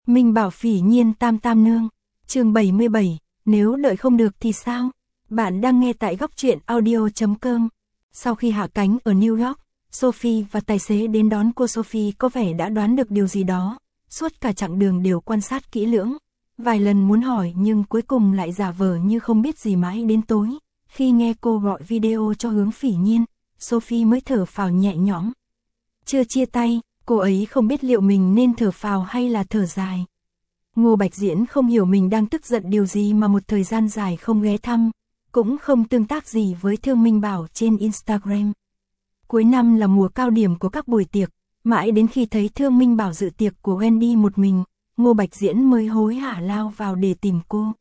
Minh Bảo Phỉ Nhiên Tam Tam Nương, chương 77, nếu đợi không được thì sao? Bạn đang nghe tại góc truyện audio.com. Sau khi hạ cánh ở New York, Sophie và tài xế đến đón cô. Sophie có vẻ đã đoán được điều gì đó, suốt cả chặng đường đều quan sát kỹ lưỡng. Vài lần muốn hỏi nhưng cuối cùng lại giả vờ như không biết gì mãi đến tối. Khi nghe cô gọi video cho Hướng Phỉ Nhiên, Sophie mới thở phào nhẹ nhõm. Chưa chia tay, cô ấy không biết liệu mình nên thở phào hay là thở dài. Ngô Bạch Diễn không hiểu mình đang tức giận điều gì mà một thời gian dài không ghé thăm, cũng không tương tác gì với Thương Minh Bảo trên Instagram. Cuối năm là mùa cao điểm của các buổi tiệc, mãi đến khi thấy Thương Minh Bảo dự tiệc của Wendy một mình, Ngô Bạch Diễn mới hối hả lao vào để tìm cô.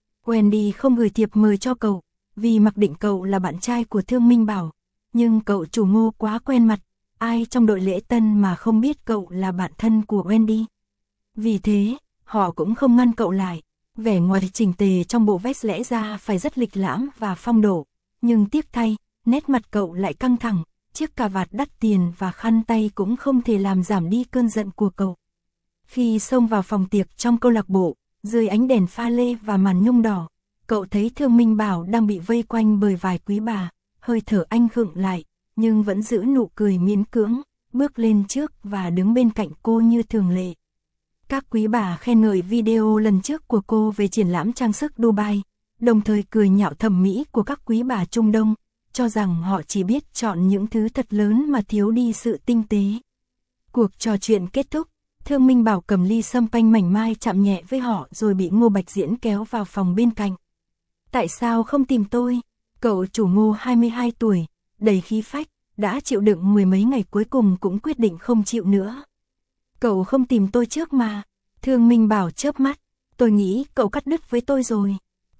Wendy không gửi thiệp mời cho cậu, vì mặc định cậu là bạn trai của Thương Minh Bảo, nhưng cậu chủ Ngô quá quen mặt, ai trong đội lễ tân mà không biết cậu là bạn thân của Wendy. Vì thế, họ cũng không ngăn cậu lại. Vẻ ngoài chỉnh tề trong bộ vest lẽ ra phải rất lịch lãm và phong độ, nhưng tiếc thay, nét mặt cậu lại căng thẳng, chiếc cà vạt đắt tiền và khăn tay cũng không thể làm giảm đi cơn giận của cậu. Khi xông vào phòng tiệc trong câu lạc bộ, dưới ánh đèn pha lê và màn nhung đỏ, cậu thấy Thương Minh Bảo đang bị vây quanh bởi vài quý bà, hơi thở anh khựng lại, nhưng vẫn giữ nụ cười miễn cưỡng, bước lên trước và đứng bên cạnh cô như thường lệ. Các quý bà khen ngợi video lần trước của cô về triển lãm trang sức Dubai, đồng thời cười nhạo thẩm mỹ của các quý bà Trung Đông, cho rằng họ chỉ biết chọn những thứ thật lớn mà thiếu đi sự tinh tế. Cuộc trò chuyện kết thúc, Thương Minh Bảo cầm ly sâm panh mảnh mai chạm nhẹ với họ rồi bị Ngô Bạch Diễn kéo vào phòng bên cạnh. Tại sao không tìm tôi? Cậu chủ Ngô 22 tuổi, đầy khí phách, đã chịu đựng mười mấy ngày cuối cùng cũng quyết định không chịu nữa. Cậu không tìm tôi trước mà. Thương Minh Bảo chớp mắt, tôi nghĩ cậu cắt đứt với tôi rồi.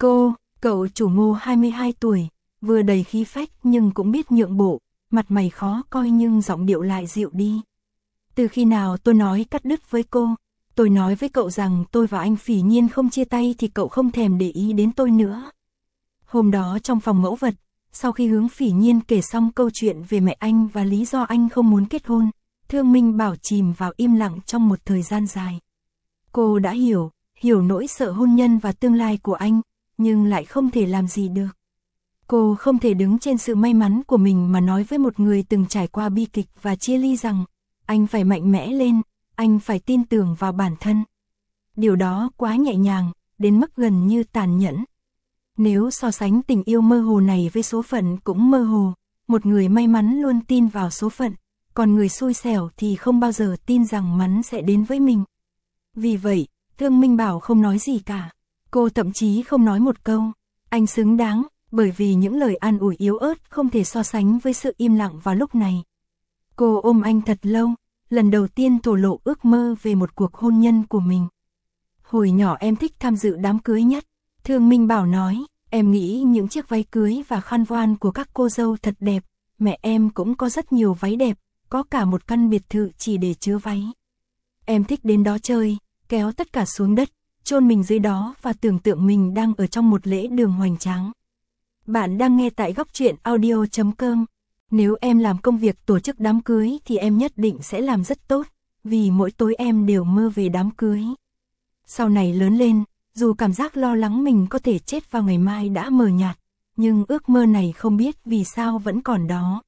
Cậu chủ Ngô 22 tuổi, vừa đầy khí phách nhưng cũng biết nhượng bộ, mặt mày khó coi nhưng giọng điệu lại dịu đi. Từ khi nào tôi nói cắt đứt với cô? Tôi nói với cậu rằng tôi và anh Phỉ Nhiên không chia tay thì cậu không thèm để ý đến tôi nữa. Hôm đó trong phòng mẫu vật, sau khi Hướng Phỉ Nhiên kể xong câu chuyện về mẹ anh và lý do anh không muốn kết hôn, Thương Minh Bảo chìm vào im lặng trong một thời gian dài. Cô đã hiểu nỗi sợ hôn nhân và tương lai của anh, nhưng lại không thể làm gì được. Cô không thể đứng trên sự may mắn của mình mà nói với một người từng trải qua bi kịch và chia ly rằng, anh phải mạnh mẽ lên, anh phải tin tưởng vào bản thân. Điều đó quá nhẹ nhàng, đến mức gần như tàn nhẫn. Nếu so sánh tình yêu mơ hồ này với số phận cũng mơ hồ, một người may mắn luôn tin vào số phận, còn người xui xẻo thì không bao giờ tin rằng mắn sẽ đến với mình. Vì vậy, Thương Minh Bảo không nói gì cả. Cô thậm chí không nói một câu, anh xứng đáng, bởi vì những lời an ủi yếu ớt không thể so sánh với sự im lặng vào lúc này. Cô ôm anh thật lâu, lần đầu tiên thổ lộ ước mơ về một cuộc hôn nhân của mình. Hồi nhỏ em thích tham dự đám cưới nhất, Thương Minh Bảo nói, em nghĩ những chiếc váy cưới và khăn voan của các cô dâu thật đẹp, mẹ em cũng có rất nhiều váy đẹp, có cả một căn biệt thự chỉ để chứa váy. Em thích đến đó chơi, kéo tất cả xuống đất, chôn mình dưới đó và tưởng tượng mình đang ở trong một lễ đường hoành tráng. Bạn đang nghe tại góc truyện audio.com. Nếu em làm công việc tổ chức đám cưới thì em nhất định sẽ làm rất tốt, vì mỗi tối em đều mơ về đám cưới. Sau này lớn lên, dù cảm giác lo lắng mình có thể chết vào ngày mai đã mờ nhạt, nhưng ước mơ này không biết vì sao vẫn còn đó.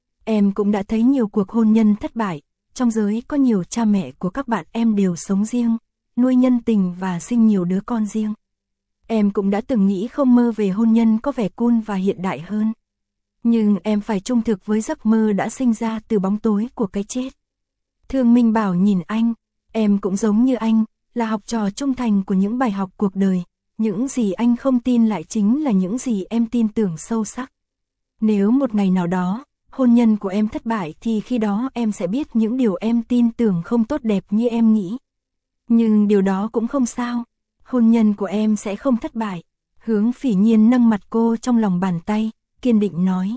Em cũng đã thấy nhiều cuộc hôn nhân thất bại, trong giới có nhiều cha mẹ của các bạn em đều sống riêng, nuôi nhân tình và sinh nhiều đứa con riêng. Em cũng đã từng nghĩ không mơ về hôn nhân có vẻ cool và hiện đại hơn. Nhưng em phải trung thực với giấc mơ đã sinh ra từ bóng tối của cái chết. Thương Minh Bảo nhìn anh, em cũng giống như anh, là học trò trung thành của những bài học cuộc đời, những gì anh không tin lại chính là những gì em tin tưởng sâu sắc. Nếu một ngày nào đó, hôn nhân của em thất bại thì khi đó em sẽ biết những điều em tin tưởng không tốt đẹp như em nghĩ. Nhưng điều đó cũng không sao, hôn nhân của em sẽ không thất bại. Hướng Phỉ Nhiên nâng mặt cô trong lòng bàn tay, kiên định nói.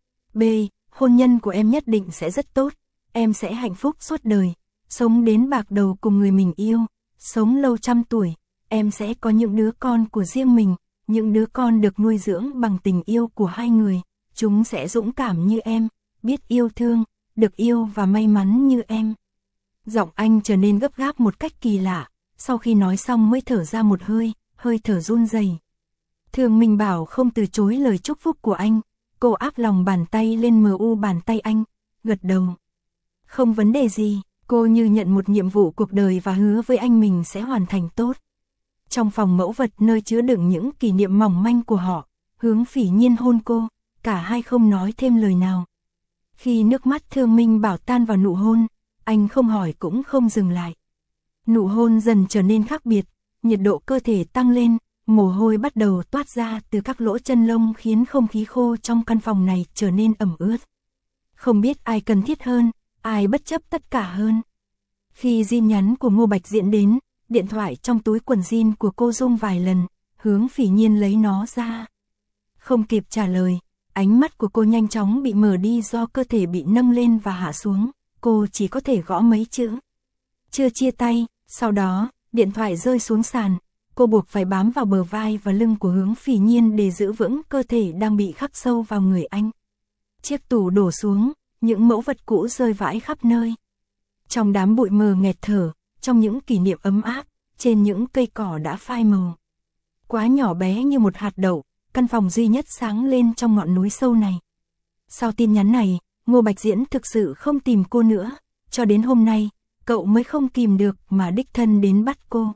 Hôn nhân của em nhất định sẽ rất tốt, em sẽ hạnh phúc suốt đời, sống đến bạc đầu cùng người mình yêu, sống lâu trăm tuổi, em sẽ có những đứa con của riêng mình, những đứa con được nuôi dưỡng bằng tình yêu của hai người, chúng sẽ dũng cảm như em, biết yêu thương, được yêu và may mắn như em. Giọng anh trở nên gấp gáp một cách kỳ lạ, sau khi nói xong mới thở ra một hơi, hơi thở run rẩy. Thương Minh Bảo không từ chối lời chúc phúc của anh, cô áp lòng bàn tay lên mu bàn tay anh, gật đầu. Không vấn đề gì, cô như nhận một nhiệm vụ cuộc đời và hứa với anh mình sẽ hoàn thành tốt. Trong phòng mẫu vật nơi chứa đựng những kỷ niệm mỏng manh của họ, Hướng Phỉ Nhiên hôn cô, cả hai không nói thêm lời nào. Khi nước mắt Thương Minh Bảo tan vào nụ hôn, anh không hỏi cũng không dừng lại. Nụ hôn dần trở nên khác biệt, nhiệt độ cơ thể tăng lên, mồ hôi bắt đầu toát ra từ các lỗ chân lông khiến không khí khô trong căn phòng này trở nên ẩm ướt. Không biết ai cần thiết hơn, ai bất chấp tất cả hơn. Khi tin nhắn của Ngô Bạch Diễn đến, điện thoại trong túi quần jean của cô rung vài lần, Hướng Phỉ Nhiên lấy nó ra. Không kịp trả lời, ánh mắt của cô nhanh chóng bị mờ đi do cơ thể bị nâng lên và hạ xuống, cô chỉ có thể gõ mấy chữ. Chưa chia tay, sau đó, điện thoại rơi xuống sàn, cô buộc phải bám vào bờ vai và lưng của Hướng Phỉ Nhiên để giữ vững cơ thể đang bị khắc sâu vào người anh. Chiếc tủ đổ xuống, những mẫu vật cũ rơi vãi khắp nơi. Trong đám bụi mờ nghẹt thở, trong những kỷ niệm ấm áp, trên những cây cỏ đã phai màu. Quá nhỏ bé như một hạt đậu, căn phòng duy nhất sáng lên trong ngọn núi sâu này. Sau tin nhắn này, Ngô Bạch Diễn thực sự không tìm cô nữa, cho đến hôm nay, cậu mới không kìm được mà đích thân đến bắt cô.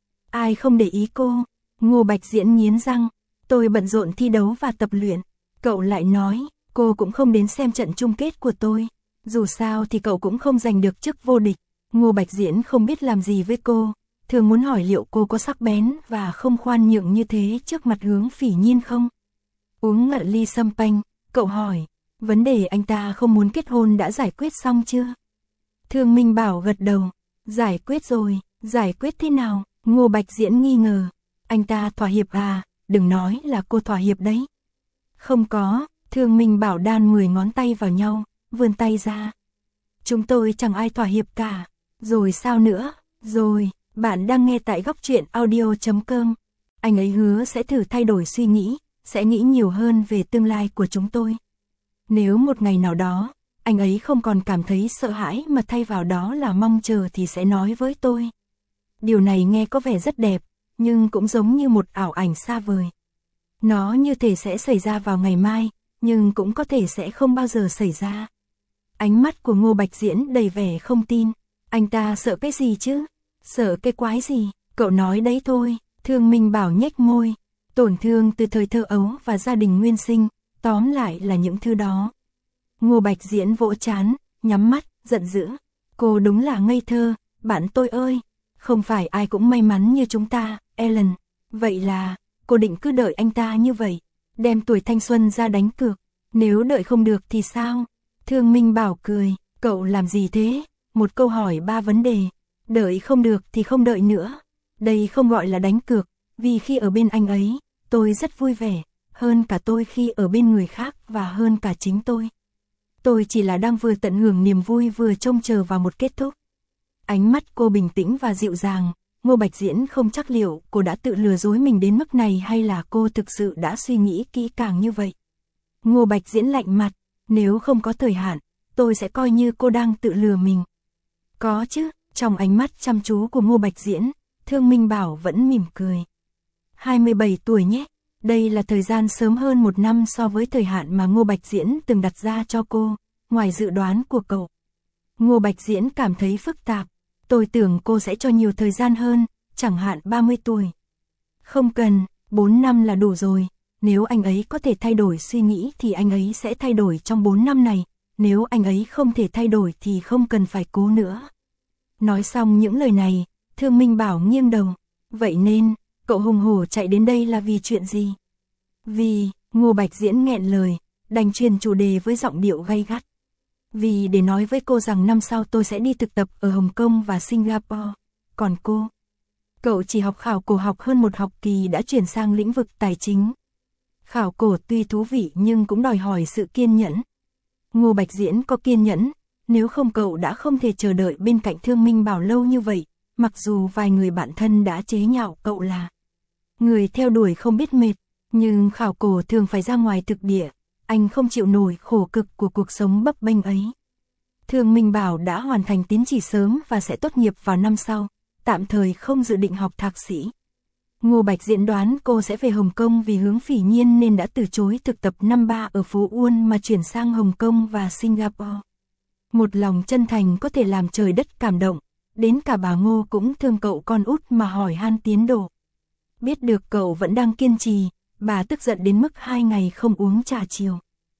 Ai không để ý cô? Ngô Bạch Diễn nghiến răng, tôi bận rộn thi đấu và tập luyện. Cậu lại nói, cô cũng không đến xem trận chung kết của tôi. Dù sao thì cậu cũng không giành được chức vô địch. Ngô Bạch Diễn không biết làm gì với cô, thường muốn hỏi liệu cô có sắc bén và không khoan nhượng như thế trước mặt Hướng Phỉ Nhiên không? Uống ngận ly sâm panh, cậu hỏi, vấn đề anh ta không muốn kết hôn đã giải quyết xong chưa? Thương Minh Bảo gật đầu, giải quyết rồi, giải quyết thế nào? Ngô Bạch Diễn nghi ngờ, anh ta thỏa hiệp à, đừng nói là cô thỏa hiệp đấy. Không có, Thương Minh Bảo đan 10 ngón tay vào nhau, vươn tay ra. Chúng tôi chẳng ai thỏa hiệp cả, rồi sao nữa, rồi, bạn đang nghe tại góc truyện audio.com. Anh ấy hứa sẽ thử thay đổi suy nghĩ, sẽ nghĩ nhiều hơn về tương lai của chúng tôi. Nếu một ngày nào đó, anh ấy không còn cảm thấy sợ hãi mà thay vào đó là mong chờ thì sẽ nói với tôi. Điều này nghe có vẻ rất đẹp, nhưng cũng giống như một ảo ảnh xa vời. Nó như thể sẽ xảy ra vào ngày mai, nhưng cũng có thể sẽ không bao giờ xảy ra. Ánh mắt của Ngô Bạch Diễn đầy vẻ không tin. Anh ta sợ cái gì chứ? Sợ cái quái gì? Cậu nói đấy thôi. Thương Minh Bảo nhếch môi. Tổn thương từ thời thơ ấu và gia đình nguyên sinh, tóm lại là những thứ đó. Ngô Bạch Diễn vỗ trán, nhắm mắt, giận dữ. Cô đúng là ngây thơ, bạn tôi ơi. Không phải ai cũng may mắn như chúng ta, Ellen. Vậy là, cô định cứ đợi anh ta như vậy, đem tuổi thanh xuân ra đánh cược. Nếu đợi không được thì sao? Thương Minh Bảo cười, cậu làm gì thế? Một câu hỏi 3 vấn đề. Đợi không được thì không đợi nữa. Đây không gọi là đánh cược, vì khi ở bên anh ấy, tôi rất vui vẻ, hơn cả tôi khi ở bên người khác và hơn cả chính tôi. Tôi chỉ là đang vừa tận hưởng niềm vui vừa trông chờ vào một kết thúc. Ánh mắt cô bình tĩnh và dịu dàng, Ngô Bạch Diễn không chắc liệu cô đã tự lừa dối mình đến mức này hay là cô thực sự đã suy nghĩ kỹ càng như vậy. Ngô Bạch Diễn lạnh mặt, nếu không có thời hạn, tôi sẽ coi như cô đang tự lừa mình. Có chứ, trong ánh mắt chăm chú của Ngô Bạch Diễn, Thương Minh Bảo vẫn mỉm cười. 27 tuổi nhé, đây là thời gian sớm hơn 1 năm so với thời hạn mà Ngô Bạch Diễn từng đặt ra cho cô, ngoài dự đoán của cậu. Ngô Bạch Diễn cảm thấy phức tạp, tôi tưởng cô sẽ cho nhiều thời gian hơn, chẳng hạn 30 tuổi. Không cần, 4 năm là đủ rồi, nếu anh ấy có thể thay đổi suy nghĩ thì anh ấy sẽ thay đổi trong 4 năm này, nếu anh ấy không thể thay đổi thì không cần phải cố nữa. Nói xong những lời này, Thương Minh Bảo nghiêng đầu, vậy nên, cậu hùng hổ chạy đến đây là vì chuyện gì? Vì, Ngô Bạch Diễn nghẹn lời, đành truyền chủ đề với giọng điệu gay gắt. Vì để nói với cô rằng năm sau tôi sẽ đi thực tập ở Hồng Kông và Singapore. Còn cô? Cậu chỉ học khảo cổ học hơn 1 học kỳ đã chuyển sang lĩnh vực tài chính. Khảo cổ tuy thú vị nhưng cũng đòi hỏi sự kiên nhẫn. Ngô Bạch Diễn có kiên nhẫn, nếu không cậu đã không thể chờ đợi bên cạnh Thương Minh Bảo lâu như vậy, mặc dù vài người bạn thân đã chế nhạo cậu là người theo đuổi không biết mệt, nhưng khảo cổ thường phải ra ngoài thực địa, anh không chịu nổi khổ cực của cuộc sống bấp bênh ấy. Thương Minh Bảo đã hoàn thành tín chỉ sớm và sẽ tốt nghiệp vào năm sau, tạm thời không dự định học thạc sĩ. Ngô Bạch Diễn đoán cô sẽ về Hồng Kông vì hướng Phỉ Nhiên nên đã từ chối thực tập năm 3 ở phố Uôn mà chuyển sang Hồng Kông và Singapore. Một lòng chân thành có thể làm trời đất cảm động, đến cả bà Ngô cũng thương cậu con út mà hỏi han tiến độ. Biết được cậu vẫn đang kiên trì, bà tức giận đến mức 2 ngày không uống trà chiều.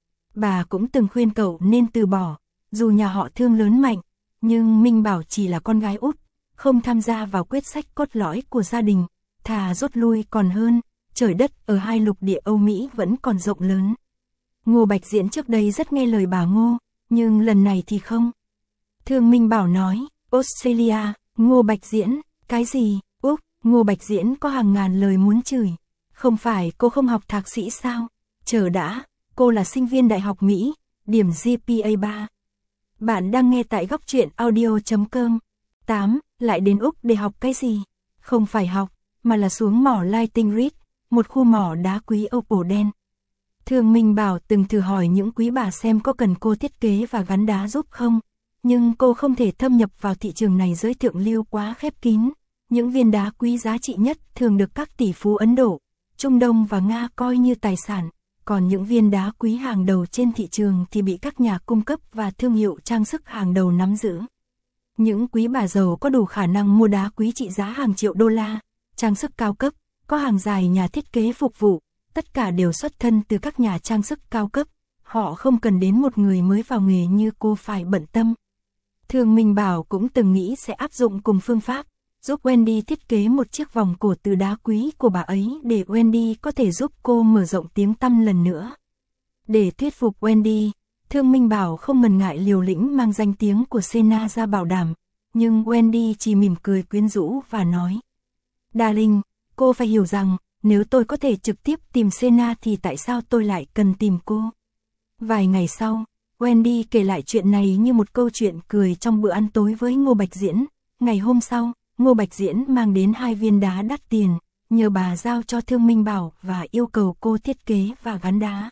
Bà cũng từng khuyên cậu nên từ bỏ, dù nhà họ Thương lớn mạnh, nhưng Minh Bảo chỉ là con gái út, không tham gia vào quyết sách cốt lõi của gia đình, thà rút lui còn hơn, trời đất ở hai lục địa Âu Mỹ vẫn còn rộng lớn. Ngô Bạch Diễn trước đây rất nghe lời bà Ngô, nhưng lần này thì không. Thương Minh Bảo nói, Australia, Ngô Bạch Diễn, cái gì, Úc, Ngô Bạch Diễn có hàng ngàn lời muốn chửi. Không phải cô không học thạc sĩ sao? Chờ đã, cô là sinh viên Đại học Mỹ, điểm GPA 3. Bạn đang nghe tại góc truyện audio.com. 8. Lại đến Úc để học cái gì? Không phải học, mà là xuống mỏ Lighting Ridge, một khu mỏ đá quý opal đen. Thương Minh Bảo từng thử hỏi những quý bà xem có cần cô thiết kế và gắn đá giúp không, nhưng cô không thể thâm nhập vào thị trường này giới thượng lưu quá khép kín. Những viên đá quý giá trị nhất thường được các tỷ phú Ấn Độ, Trung Đông và Nga coi như tài sản, còn những viên đá quý hàng đầu trên thị trường thì bị các nhà cung cấp và thương hiệu trang sức hàng đầu nắm giữ. Những quý bà giàu có đủ khả năng mua đá quý trị giá hàng triệu đô la, trang sức cao cấp, có hàng dài nhà thiết kế phục vụ, tất cả đều xuất thân từ các nhà trang sức cao cấp, họ không cần đến một người mới vào nghề như cô phải bận tâm. Thương Minh Bảo cũng từng nghĩ sẽ áp dụng cùng phương pháp, giúp Wendy thiết kế một chiếc vòng cổ từ đá quý của bà ấy để Wendy có thể giúp cô mở rộng tiếng tăm lần nữa. Để thuyết phục Wendy, Thương Minh Bảo không ngần ngại liều lĩnh mang danh tiếng của Sena ra bảo đảm, nhưng Wendy chỉ mỉm cười quyến rũ và nói: Darling, cô phải hiểu rằng, nếu tôi có thể trực tiếp tìm Sena thì tại sao tôi lại cần tìm cô? Vài ngày sau, Wendy kể lại chuyện này như một câu chuyện cười trong bữa ăn tối với Ngô Bạch Diễn. Ngày hôm sau, Ngô Bạch Diễn mang đến 2 viên đá đắt tiền, nhờ bà giao cho Thương Minh Bảo và yêu cầu cô thiết kế và gắn đá.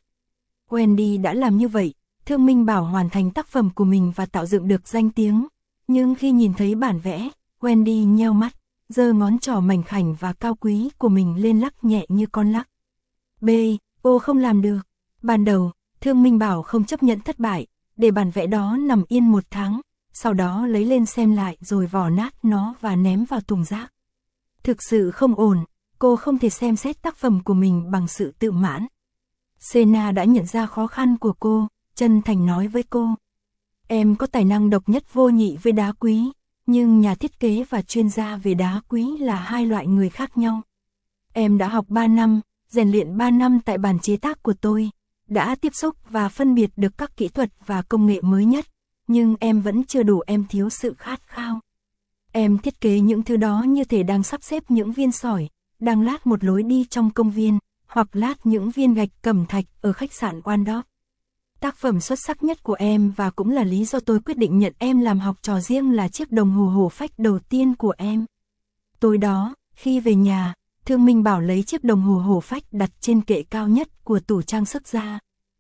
Wendy đã làm như vậy, Thương Minh Bảo hoàn thành tác phẩm của mình và tạo dựng được danh tiếng. Nhưng khi nhìn thấy bản vẽ, Wendy nheo mắt, giơ ngón trỏ mảnh khảnh và cao quý của mình lên lắc nhẹ như con lắc. Ô không làm được. Ban đầu, Thương Minh Bảo không chấp nhận thất bại, để bản vẽ đó nằm yên 1 tháng, sau đó lấy lên xem lại rồi vò nát nó và ném vào thùng rác. Thực sự không ổn, cô không thể xem xét tác phẩm của mình bằng sự tự mãn. Sena đã nhận ra khó khăn của cô, chân thành nói với cô: Em có tài năng độc nhất vô nhị với đá quý, nhưng nhà thiết kế và chuyên gia về đá quý là 2 loại người khác nhau. Em đã học 3 năm, rèn luyện 3 năm tại bàn chế tác của tôi, đã tiếp xúc và phân biệt được các kỹ thuật và công nghệ mới nhất, nhưng em vẫn chưa đủ, em thiếu sự khát khao. Em thiết kế những thứ đó như thể đang sắp xếp những viên sỏi, đang lát một lối đi trong công viên, hoặc lát những viên gạch cẩm thạch ở khách sạn Waldorf. Tác phẩm xuất sắc nhất của em và cũng là lý do tôi quyết định nhận em làm học trò riêng là chiếc đồng hồ hổ phách đầu tiên của em. Tối đó, khi về nhà, Thương Minh Bảo lấy chiếc đồng hồ hổ phách đặt trên kệ cao nhất của tủ trang sức ra.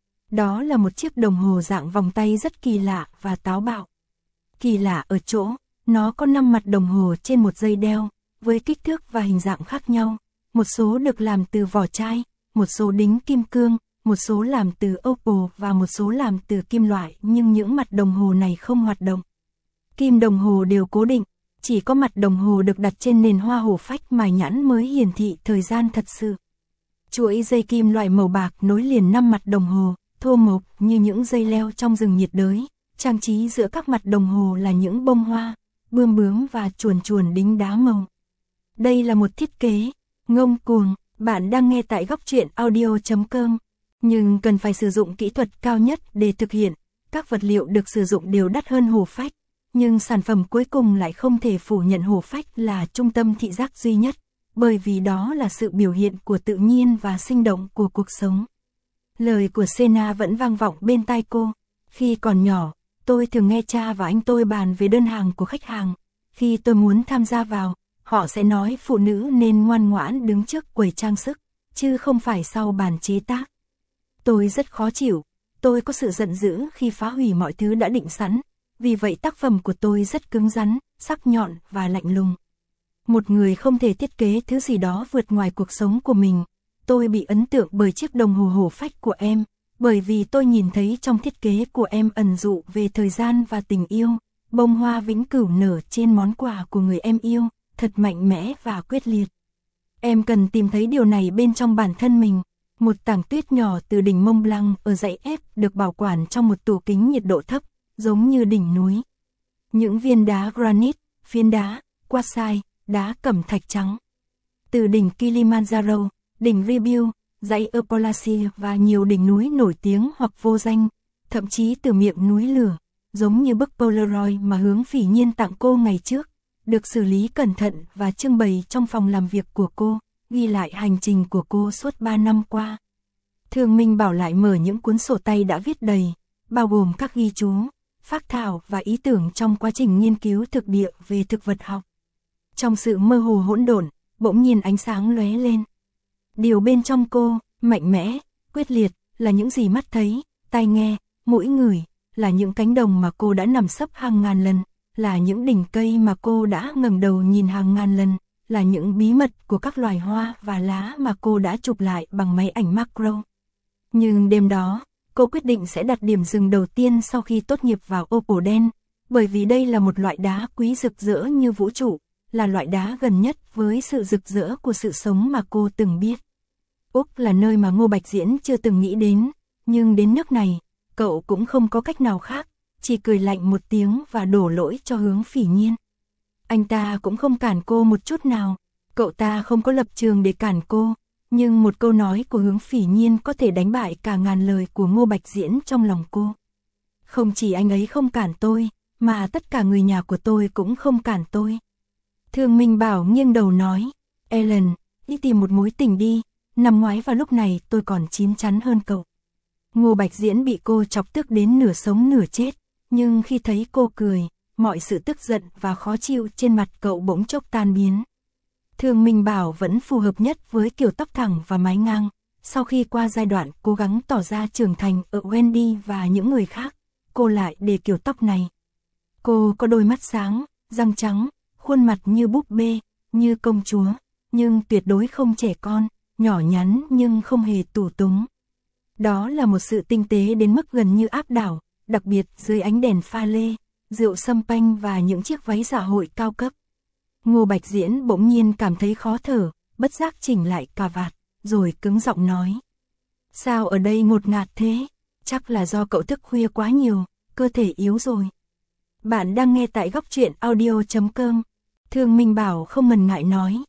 Đó là một chiếc đồng hồ dạng vòng tay rất kỳ lạ và táo bạo. Kỳ lạ ở chỗ, nó có 5 mặt đồng hồ trên một dây đeo, với kích thước và hình dạng khác nhau. Một số được làm từ vỏ chai, một số đính kim cương, một số làm từ opal và một số làm từ kim loại, nhưng những mặt đồng hồ này không hoạt động. Kim đồng hồ đều cố định, chỉ có mặt đồng hồ được đặt trên nền hoa hổ phách mài nhẵn mới hiển thị thời gian thật sự. Chuỗi dây kim loại màu bạc nối liền 5 mặt đồng hồ, thô mộc như những dây leo trong rừng nhiệt đới. Trang trí giữa các mặt đồng hồ là những bông hoa, bươm bướm và chuồn chuồn đính đá màu. Đây là một thiết kế ngông cuồng. Bạn đang nghe tại góc truyện audio.com, nhưng cần phải sử dụng kỹ thuật cao nhất để thực hiện. Các vật liệu được sử dụng đều đắt hơn hổ phách, nhưng sản phẩm cuối cùng lại không thể phủ nhận hổ phách là trung tâm thị giác duy nhất, bởi vì đó là sự biểu hiện của tự nhiên và sinh động của cuộc sống. Lời của Sena vẫn vang vọng bên tai cô. Khi còn nhỏ, tôi thường nghe cha và anh tôi bàn về đơn hàng của khách hàng. Khi tôi muốn tham gia vào, họ sẽ nói phụ nữ nên ngoan ngoãn đứng trước quầy trang sức, chứ không phải sau bàn chế tác. Tôi rất khó chịu, tôi có sự giận dữ khi phá hủy mọi thứ đã định sẵn, vì vậy tác phẩm của tôi rất cứng rắn, sắc nhọn và lạnh lùng. Một người không thể thiết kế thứ gì đó vượt ngoài cuộc sống của mình. Tôi bị ấn tượng bởi chiếc đồng hồ hổ phách của em, bởi vì tôi nhìn thấy trong thiết kế của em ẩn dụ về thời gian và tình yêu. Bông hoa vĩnh cửu nở trên món quà của người em yêu, thật mạnh mẽ và quyết liệt. Em cần tìm thấy điều này bên trong bản thân mình. Một tảng tuyết nhỏ từ đỉnh Mont Blanc ở dãy Ép được bảo quản trong một tủ kính nhiệt độ thấp, giống như đỉnh núi. Những viên đá granite, phiến đá, quartzite, đá cẩm thạch trắng. Từ đỉnh Kilimanjaro, đỉnh Ribiu, dãy Appalachia và nhiều đỉnh núi nổi tiếng hoặc vô danh, thậm chí từ miệng núi lửa, giống như bức Polaroid mà Hướng Phỉ Nhiên tặng cô ngày trước, được xử lý cẩn thận và trưng bày trong phòng làm việc của cô, ghi lại hành trình của cô suốt 3 năm qua. Thương Minh Bảo lại mở những cuốn sổ tay đã viết đầy, bao gồm các ghi chú, phác thảo và ý tưởng trong quá trình nghiên cứu thực địa về thực vật học. Trong sự mơ hồ hỗn độn, bỗng nhiên ánh sáng lóe lên. Điều bên trong cô, mạnh mẽ, quyết liệt, là những gì mắt thấy, tai nghe, mũi ngửi, là những cánh đồng mà cô đã nằm sấp hàng ngàn lần, là những đỉnh cây mà cô đã ngẩng đầu nhìn hàng ngàn lần, là những bí mật của các loài hoa và lá mà cô đã chụp lại bằng máy ảnh macro. Nhưng đêm đó, cô quyết định sẽ đặt điểm dừng đầu tiên sau khi tốt nghiệp vào Opal đen, bởi vì đây là một loại đá quý rực rỡ như vũ trụ, là loại đá gần nhất với sự rực rỡ của sự sống mà cô từng biết. Úc là nơi mà Ngô Bạch Diễn chưa từng nghĩ đến, nhưng đến nước này, cậu cũng không có cách nào khác, chỉ cười lạnh một tiếng và đổ lỗi cho Hướng Phỉ Nhiên. Anh ta cũng không cản cô một chút nào, cậu ta không có lập trường để cản cô, nhưng một câu nói của Hướng Phỉ Nhiên có thể đánh bại cả ngàn lời của Ngô Bạch Diễn trong lòng cô. Không chỉ anh ấy không cản tôi, mà tất cả người nhà của tôi cũng không cản tôi. Thương Minh Bảo nghiêng đầu nói, Ellen, đi tìm một mối tình đi, năm ngoái vào lúc này tôi còn chín chắn hơn cậu. Ngô Bạch Diễn bị cô chọc tức đến nửa sống nửa chết, nhưng khi thấy cô cười, mọi sự tức giận và khó chịu trên mặt cậu bỗng chốc tan biến. Thương Minh Bảo vẫn phù hợp nhất với kiểu tóc thẳng và mái ngang, sau khi qua giai đoạn cố gắng tỏ ra trưởng thành ở Wendy và những người khác, cô lại để kiểu tóc này. Cô có đôi mắt sáng, răng trắng, khuôn mặt như búp bê, như công chúa, nhưng tuyệt đối không trẻ con, nhỏ nhắn nhưng không hề tù túng. Đó là một sự tinh tế đến mức gần như áp đảo, đặc biệt dưới ánh đèn pha lê, rượu sâm panh và những chiếc váy dạ hội cao cấp. Ngô Bạch Diễn bỗng nhiên cảm thấy khó thở, bất giác chỉnh lại cà vạt, rồi cứng giọng nói. Sao ở đây ngột ngạt thế? Chắc là do cậu thức khuya quá nhiều, cơ thể yếu rồi. Bạn đang nghe tại góc truyện audio.com. Thương Minh Bảo không ngần ngại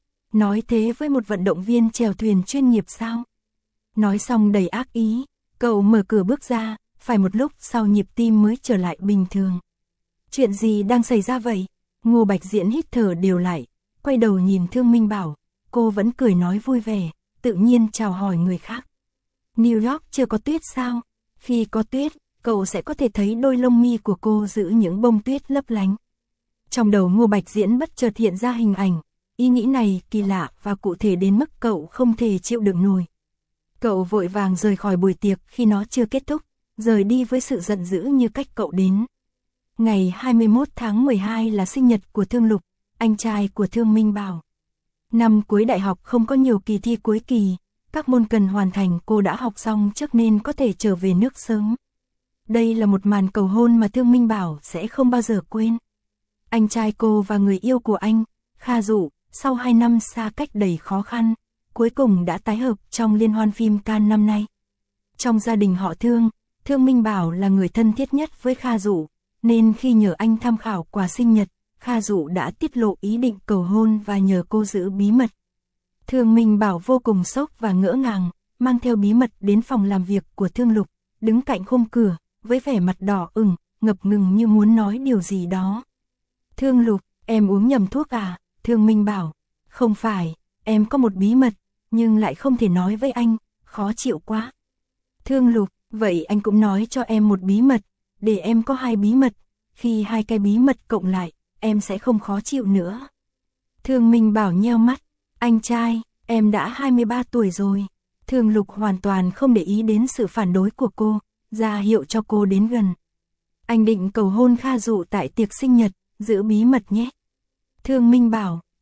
nói thế với một vận động viên chèo thuyền chuyên nghiệp sao? Nói xong đầy ác ý, cậu mở cửa bước ra, phải một lúc sau nhịp tim mới trở lại bình thường. Chuyện gì đang xảy ra vậy? Ngô Bạch Diễn hít thở đều lại, quay đầu nhìn Thương Minh Bảo, cô vẫn cười nói vui vẻ, tự nhiên chào hỏi người khác. New York chưa có tuyết sao? Khi có tuyết, cậu sẽ có thể thấy đôi lông mi của cô giữ những bông tuyết lấp lánh. Trong đầu Ngô Bạch Diễn bất chợt hiện ra hình ảnh, ý nghĩ này kỳ lạ và cụ thể đến mức cậu không thể chịu đựng nổi. Cậu vội vàng rời khỏi buổi tiệc khi nó chưa kết thúc, rời đi với sự giận dữ như cách cậu đến. Ngày 21 tháng 12 là sinh nhật của Thương Lục, anh trai của Thương Minh Bảo. Năm cuối đại học không có nhiều kỳ thi cuối kỳ, các môn cần hoàn thành cô đã học xong trước nên có thể trở về nước sớm. Đây là một màn cầu hôn mà Thương Minh Bảo sẽ không bao giờ quên. Anh trai cô và người yêu của anh, Kha Dụ, sau 2 năm xa cách đầy khó khăn, cuối cùng đã tái hợp trong liên hoan phim Cannes năm nay. Trong gia đình họ Thương Minh Bảo là người thân thiết nhất với Kha Dụ, nên khi nhờ anh tham khảo quà sinh nhật, Kha Dụ đã tiết lộ ý định cầu hôn và nhờ cô giữ bí mật. Thương Minh Bảo vô cùng sốc và ngỡ ngàng, mang theo bí mật đến phòng làm việc của Thương Lục, đứng cạnh khung cửa, với vẻ mặt đỏ ửng, ngập ngừng như muốn nói điều gì đó. Thương Lục, em uống nhầm thuốc à? Thương Minh Bảo, không phải, em có một bí mật, nhưng lại không thể nói với anh, khó chịu quá. Thương Lục, vậy anh cũng nói cho em một bí mật, để em có 2 bí mật, khi 2 cái bí mật cộng lại, em sẽ không khó chịu nữa. Thương Minh Bảo nheo mắt, anh trai, em đã 23 tuổi rồi. Thương Lục hoàn toàn không để ý đến sự phản đối của cô, ra hiệu cho cô đến gần. Anh định cầu hôn Kha Dụ tại tiệc sinh nhật, giữ bí mật nhé. Thương Minh Bảo,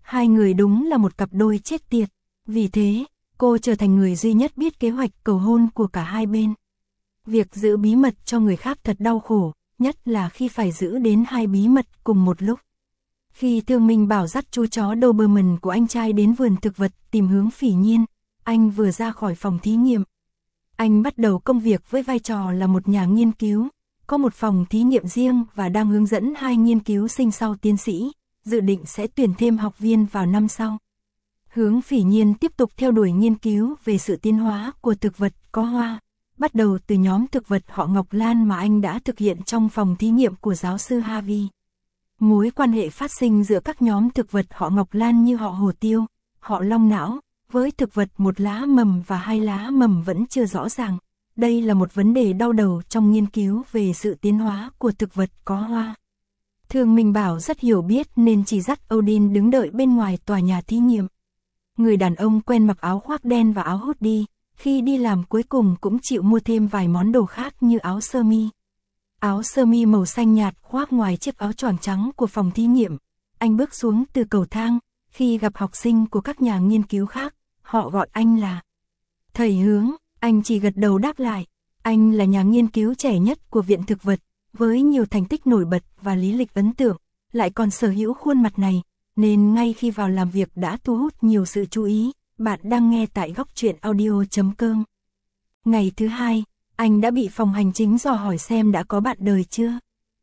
Hai người đúng là một cặp đôi chết tiệt. Vì thế, cô trở thành người duy nhất biết kế hoạch cầu hôn của cả hai bên. Việc giữ bí mật cho người khác thật đau khổ, nhất là khi phải giữ đến hai bí mật cùng một lúc. Khi Thương Minh Bảo dắt chú chó Doberman của anh trai đến vườn thực vật tìm Hướng Phỉ Nhiên, anh vừa ra khỏi phòng thí nghiệm. Anh bắt đầu công việc với vai trò là một nhà nghiên cứu, có một phòng thí nghiệm riêng và đang hướng dẫn hai nghiên cứu sinh sau tiến sĩ, dự định sẽ tuyển thêm học viên vào năm sau. Hướng Phỉ Nhiên tiếp tục theo đuổi nghiên cứu về sự tiến hóa của thực vật có hoa, bắt đầu từ nhóm thực vật họ Ngọc Lan mà anh đã thực hiện trong phòng thí nghiệm của giáo sư Harvey. Mối quan hệ phát sinh giữa các nhóm thực vật họ Ngọc Lan như họ hồ tiêu, họ long não, với thực vật một lá mầm và hai lá mầm vẫn chưa rõ ràng. Đây là một vấn đề đau đầu trong nghiên cứu về sự tiến hóa của thực vật có hoa. Thương Minh Bảo rất hiểu biết nên chỉ dắt Odin đứng đợi bên ngoài tòa nhà thí nghiệm. Người đàn ông quen mặc áo khoác đen và áo hoodie, khi đi làm cuối cùng cũng chịu mua thêm vài món đồ khác như áo sơ mi. Áo sơ mi màu xanh nhạt khoác ngoài chiếc áo choàng trắng của phòng thí nghiệm. Anh bước xuống từ cầu thang, khi gặp học sinh của các nhà nghiên cứu khác, họ gọi anh là Thầy Hướng, anh chỉ gật đầu đáp lại. Anh là nhà nghiên cứu trẻ nhất của Viện Thực vật, với nhiều thành tích nổi bật và lý lịch ấn tượng, lại còn sở hữu khuôn mặt này, nên ngay khi vào làm việc đã thu hút nhiều sự chú ý. Bạn đang nghe tại Góc Truyện Audio.com. Ngày thứ hai, anh đã bị phòng hành chính dò hỏi xem đã có bạn đời chưa.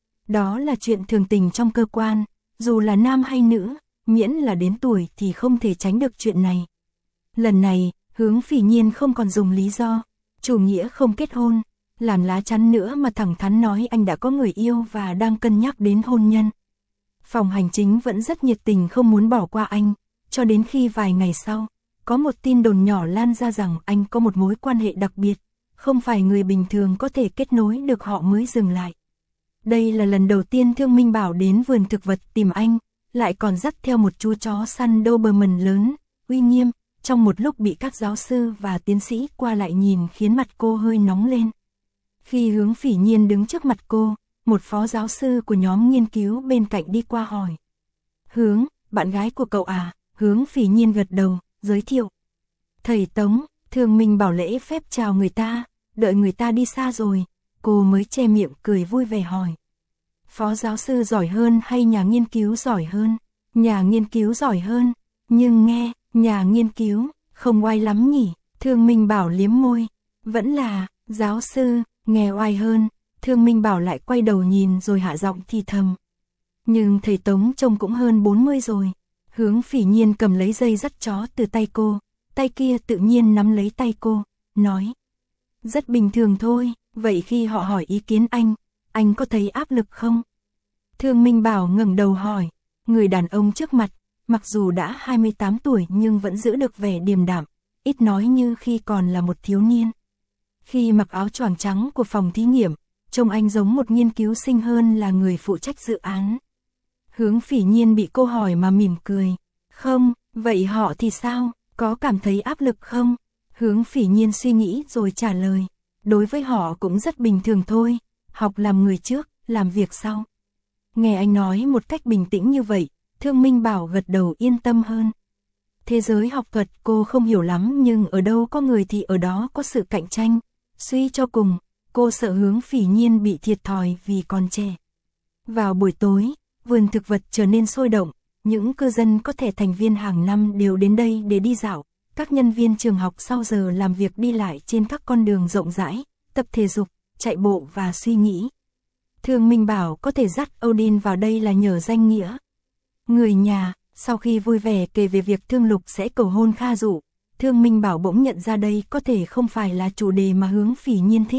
Đó là chuyện thường tình trong cơ quan, dù là nam hay nữ, miễn là đến tuổi thì không thể tránh được chuyện này. Lần này, Hướng Phỉ Nhiên không còn dùng lý do chủ nghĩa không kết hôn, làm lá chắn nữa mà thẳng thắn nói anh đã có người yêu và đang cân nhắc đến hôn nhân. Phòng hành chính vẫn rất nhiệt tình không muốn bỏ qua anh, cho đến khi vài ngày sau, có một tin đồn nhỏ lan ra rằng anh có một mối quan hệ đặc biệt, không phải người bình thường có thể kết nối được họ mới dừng lại. Đây là lần đầu tiên Thương Minh Bảo đến vườn thực vật tìm anh, lại còn dắt theo một chú chó săn Doberman lớn, uy nghiêm, trong một lúc bị các giáo sư và tiến sĩ qua lại nhìn khiến mặt cô hơi nóng lên. Khi Hướng Phỉ Nhiên đứng trước mặt cô, một phó giáo sư của nhóm nghiên cứu bên cạnh đi qua hỏi. Hướng, bạn gái của cậu à? Hướng Phỉ Nhiên gật đầu, giới thiệu. Thầy Tống. Thương Minh Bảo lễ phép chào người ta, đợi người ta đi xa rồi, cô mới che miệng cười vui vẻ hỏi. Phó giáo sư giỏi hơn hay nhà nghiên cứu giỏi hơn? Nhà nghiên cứu giỏi hơn, nhưng nghe, nhà nghiên cứu, không oai lắm nhỉ? Thương Minh Bảo liếm môi, vẫn là, giáo sư, nghe oai hơn. Thương Minh Bảo lại quay đầu nhìn rồi hạ giọng thì thầm. Nhưng thầy Tống trông cũng hơn 40 rồi. Hướng Phỉ Nhiên cầm lấy dây dắt chó từ tay cô, tay kia tự nhiên nắm lấy tay cô, nói. Rất bình thường thôi, vậy khi họ hỏi ý kiến anh có thấy áp lực không? Thương Minh Bảo ngẩng đầu hỏi, người đàn ông trước mặt, mặc dù đã 28 tuổi nhưng vẫn giữ được vẻ điềm đạm, ít nói như khi còn là một thiếu niên. Khi mặc áo choàng trắng của phòng thí nghiệm, trông anh giống một nghiên cứu sinh hơn là người phụ trách dự án. Hướng Phỉ Nhiên bị cô hỏi mà mỉm cười. Không, vậy họ thì sao? Có cảm thấy áp lực không? Hướng Phỉ Nhiên suy nghĩ rồi trả lời. Đối với họ cũng rất bình thường thôi. Học làm người trước, làm việc sau. Nghe anh nói một cách bình tĩnh như vậy, Thương Minh Bảo gật đầu yên tâm hơn. Thế giới học thuật cô không hiểu lắm nhưng ở đâu có người thì ở đó có sự cạnh tranh. Suy cho cùng, cô sợ Hướng Phỉ Nhiên bị thiệt thòi vì còn trẻ. Vào buổi tối, vườn thực vật trở nên sôi động, những cư dân có thẻ thành viên hàng năm đều đến đây để đi dạo, các nhân viên trường học sau giờ làm việc đi lại trên các con đường rộng rãi, tập thể dục, chạy bộ và suy nghĩ. Thương Minh Bảo có thể dắt Odin vào đây là nhờ danh nghĩa. Người nhà, sau khi vui vẻ kể về việc Thương Lục sẽ cầu hôn Kha Dụ, Thương Minh Bảo bỗng nhận ra đây có thể không phải là chủ đề mà Hướng Phỉ Nhiên thích.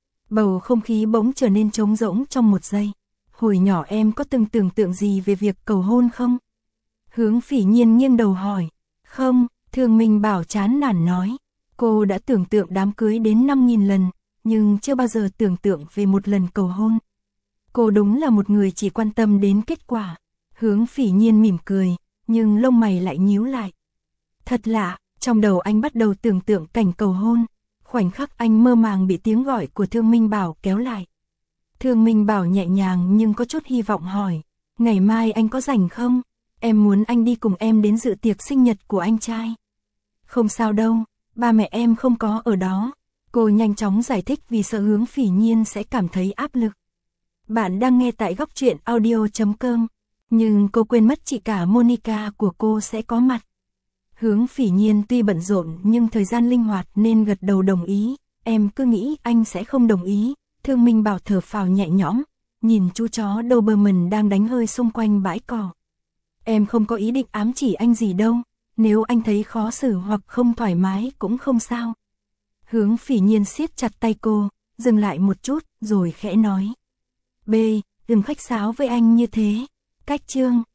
Bầu không khí bỗng trở nên trống rỗng trong một giây. Hồi nhỏ em có từng tưởng tượng gì về việc cầu hôn không? Hướng Phỉ Nhiên nghiêng đầu hỏi. Không, Thương Minh Bảo chán nản nói. Cô đã tưởng tượng đám cưới đến 5.000 lần, nhưng chưa bao giờ tưởng tượng về một lần cầu hôn. Cô đúng là một người chỉ quan tâm đến kết quả. Hướng Phỉ Nhiên mỉm cười, nhưng lông mày lại nhíu lại. Thật lạ, trong đầu anh bắt đầu tưởng tượng cảnh cầu hôn. Khoảnh khắc anh mơ màng bị tiếng gọi của Thương Minh Bảo kéo lại. Thương Minh Bảo nhẹ nhàng nhưng có chút hy vọng hỏi. Ngày mai anh có rảnh không? Em muốn anh đi cùng em đến dự tiệc sinh nhật của anh trai. Không sao đâu, ba mẹ em không có ở đó. Cô nhanh chóng giải thích vì sợ Hướng Phỉ Nhiên sẽ cảm thấy áp lực. Bạn đang nghe tại góc truyện audio.com. Nhưng cô quên mất chị cả Monica của cô sẽ có mặt. Hướng Phỉ Nhiên tuy bận rộn nhưng thời gian linh hoạt nên gật đầu đồng ý. Em cứ nghĩ anh sẽ không đồng ý. Thương Minh Bảo thở phào nhẹ nhõm, nhìn chú chó Doberman đang đánh hơi xung quanh bãi cỏ. Em không có ý định ám chỉ anh gì đâu. Nếu anh thấy khó xử hoặc không thoải mái cũng không sao. Hướng Phỉ Nhiên siết chặt tay cô, dừng lại một chút rồi khẽ nói. B, đừng khách sáo với anh như thế. Cách chương